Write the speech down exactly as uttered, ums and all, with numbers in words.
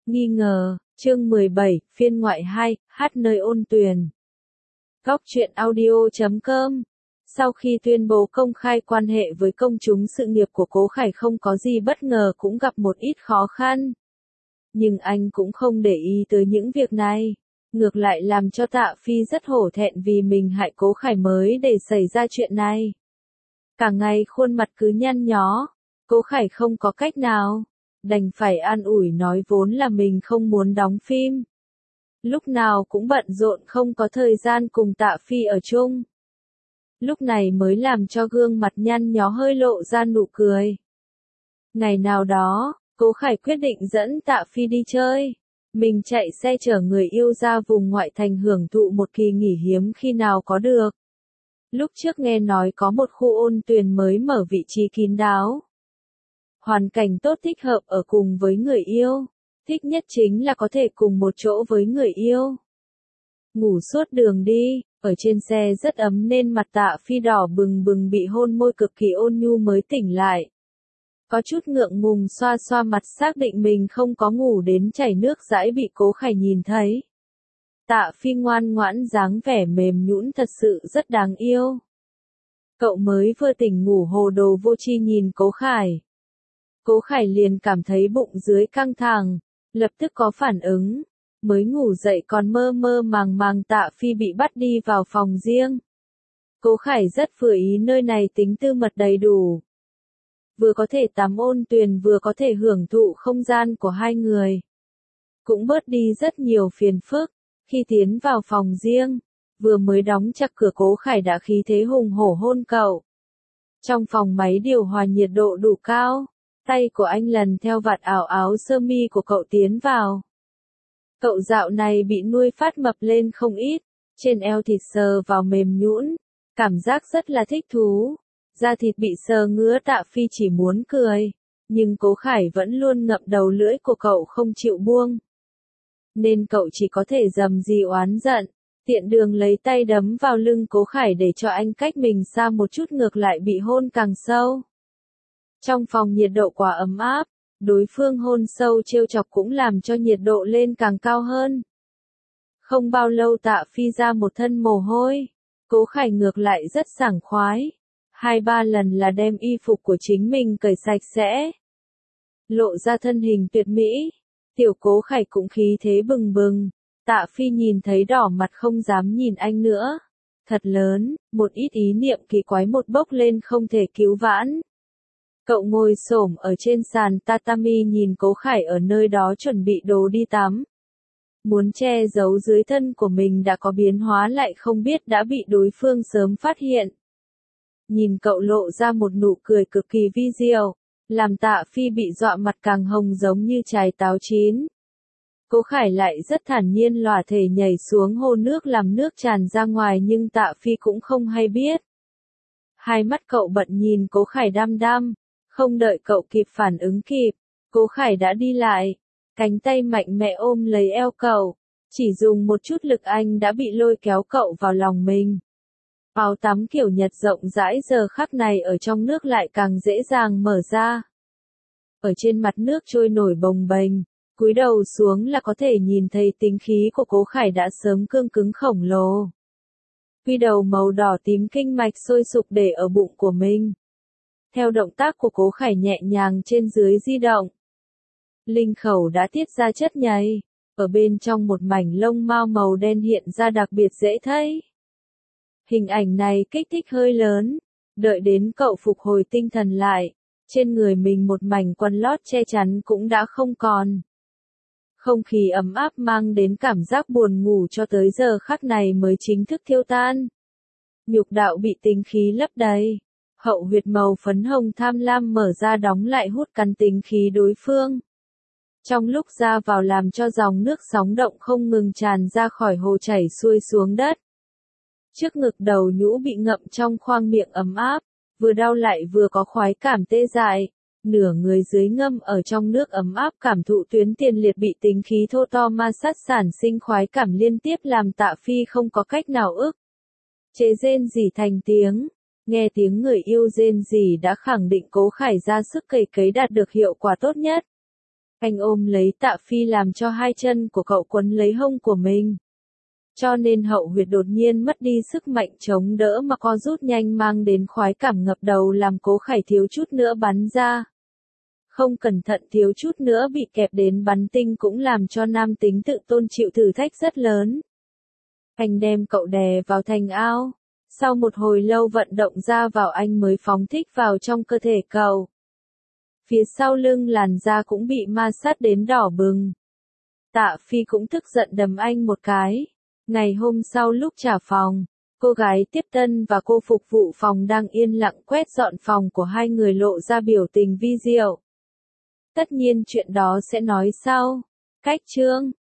Nghi ngờ, chương mười bảy, phiên ngoại hai, hát nơi ôn tuyền. Góc truyện audio chấm com. Sau khi tuyên bố công khai quan hệ với công chúng, sự nghiệp của Cố Khải không có gì bất ngờ cũng gặp một ít khó khăn. Nhưng anh cũng không để ý tới những việc này. Ngược lại làm cho Tạ Phi rất hổ thẹn vì mình hại Cố Khải mới để xảy ra chuyện này. Cả ngày khuôn mặt cứ nhăn nhó, Cố Khải không có cách nào, đành phải an ủi nói vốn là mình không muốn đóng phim. Lúc nào cũng bận rộn không có thời gian cùng Tạ Phi ở chung. Lúc này mới làm cho gương mặt nhăn nhó hơi lộ ra nụ cười. Ngày nào đó, Cố Khải quyết định dẫn Tạ Phi đi chơi. Mình chạy xe chở người yêu ra vùng ngoại thành hưởng thụ một kỳ nghỉ hiếm khi nào có được. Lúc trước nghe nói có một khu ôn tuyền mới mở vị trí kín đáo. Hoàn cảnh tốt thích hợp ở cùng với người yêu. Thích nhất chính là có thể cùng một chỗ với người yêu. Ngủ suốt đường đi, ở trên xe rất ấm nên mặt Tạ Phi đỏ bừng bừng bị hôn môi cực kỳ ôn nhu mới tỉnh lại. Có chút ngượng ngùng xoa xoa mặt xác định mình không có ngủ đến chảy nước dãi bị Cố Khải nhìn thấy. Tạ Phi ngoan ngoãn dáng vẻ mềm nhũn thật sự rất đáng yêu. Cậu mới vừa tỉnh ngủ hồ đồ vô tri nhìn Cố Khải. Cố Khải liền cảm thấy bụng dưới căng thẳng, lập tức có phản ứng. Mới ngủ dậy còn mơ mơ màng màng Tạ Phi bị bắt đi vào phòng riêng. Cố Khải rất vừa ý nơi này tính tư mật đầy đủ. Vừa có thể tắm ôn tuyền vừa có thể hưởng thụ không gian của hai người. Cũng bớt đi rất nhiều phiền phức. Khi tiến vào phòng riêng, vừa mới đóng chặt cửa Cố Khải đã khí thế hùng hổ hôn cậu. Trong phòng máy điều hòa nhiệt độ đủ cao, tay của anh lần theo vạt áo áo sơ mi của cậu tiến vào. Cậu dạo này bị nuôi phát mập lên không ít, trên eo thịt sờ vào mềm nhũn, cảm giác rất là thích thú. Da thịt bị sờ ngứa Tạ Phi chỉ muốn cười, nhưng Cố Khải vẫn luôn ngậm đầu lưỡi của cậu không chịu buông. Nên cậu chỉ có thể dầm gì oán giận, tiện đường lấy tay đấm vào lưng Cố Khải để cho anh cách mình xa một chút, ngược lại bị hôn càng sâu. Trong phòng nhiệt độ quá ấm áp, đối phương hôn sâu trêu chọc cũng làm cho nhiệt độ lên càng cao hơn. Không bao lâu Tạ Phi ra một thân mồ hôi, Cố Khải ngược lại rất sảng khoái. Hai ba lần là đem y phục của chính mình cởi sạch sẽ. Lộ ra thân hình tuyệt mỹ. Tiểu Cố Khải cũng khí thế bừng bừng. Tạ Phi nhìn thấy đỏ mặt không dám nhìn anh nữa. Thật lớn, một ít ý niệm kỳ quái một bốc lên không thể cứu vãn. Cậu ngồi xổm ở trên sàn tatami nhìn Cố Khải ở nơi đó chuẩn bị đồ đi tắm. Muốn che giấu dưới thân của mình đã có biến hóa lại không biết đã bị đối phương sớm phát hiện. Nhìn cậu lộ ra một nụ cười cực kỳ vi diệu, làm Tạ Phi bị dọa mặt càng hồng giống như trái táo chín. Cố Khải lại rất thản nhiên lòa thể nhảy xuống hồ nước làm nước tràn ra ngoài nhưng Tạ Phi cũng không hay biết. Hai mắt cậu bận nhìn Cố Khải đăm đăm, không đợi cậu kịp phản ứng kịp, Cố Khải đã đi lại, cánh tay mạnh mẽ ôm lấy eo cậu, chỉ dùng một chút lực anh đã bị lôi kéo cậu vào lòng mình. Áo tắm kiểu Nhật rộng rãi giờ khắc này ở trong nước lại càng dễ dàng mở ra. Ở trên mặt nước trôi nổi bồng bềnh, cúi đầu xuống là có thể nhìn thấy tính khí của Cố Khải đã sớm cương cứng khổng lồ. Quy đầu màu đỏ tím kinh mạch sôi sục để ở bụng của mình. Theo động tác của Cố Khải nhẹ nhàng trên dưới di động, linh khẩu đã tiết ra chất nhầy, ở bên trong một mảnh lông mao màu đen hiện ra đặc biệt dễ thấy. Hình ảnh này kích thích hơi lớn, đợi đến cậu phục hồi tinh thần lại, trên người mình một mảnh quần lót che chắn cũng đã không còn. Không khí ấm áp mang đến cảm giác buồn ngủ cho tới giờ khắc này mới chính thức thiêu tan. Nhục đạo bị tính khí lấp đầy, hậu huyệt màu phấn hồng tham lam mở ra đóng lại hút cắn tính khí đối phương. Trong lúc ra vào làm cho dòng nước sóng động không ngừng tràn ra khỏi hồ chảy xuôi xuống đất. Trước ngực đầu nhũ bị ngậm trong khoang miệng ấm áp, vừa đau lại vừa có khoái cảm tê dại, nửa người dưới ngâm ở trong nước ấm áp cảm thụ tuyến tiền liệt bị tính khí thô to ma sát sản sinh khoái cảm liên tiếp làm Tạ Phi không có cách nào ức chế rên rỉ thành tiếng. Nghe tiếng người yêu rên rỉ đã khẳng định Cố Khải ra sức cày cấy đạt được hiệu quả tốt nhất. Anh ôm lấy Tạ Phi làm cho hai chân của cậu quấn lấy hông của mình. Cho nên hậu huyệt đột nhiên mất đi sức mạnh chống đỡ mà co rút nhanh mang đến khoái cảm ngập đầu làm Cố Khải thiếu chút nữa bắn ra. Không cẩn thận thiếu chút nữa bị kẹp đến bắn tinh cũng làm cho nam tính tự tôn chịu thử thách rất lớn. Anh đem cậu đè vào thành ao. Sau một hồi lâu vận động ra vào anh mới phóng thích vào trong cơ thể cậu. Phía sau lưng làn da cũng bị ma sát đến đỏ bừng. Tạ Phi cũng tức giận đấm anh một cái. Ngày hôm sau lúc trả phòng, cô gái tiếp tân và cô phục vụ phòng đang yên lặng quét dọn phòng của hai người lộ ra biểu tình vi diệu. Tất nhiên chuyện đó sẽ nói sau. Cách chương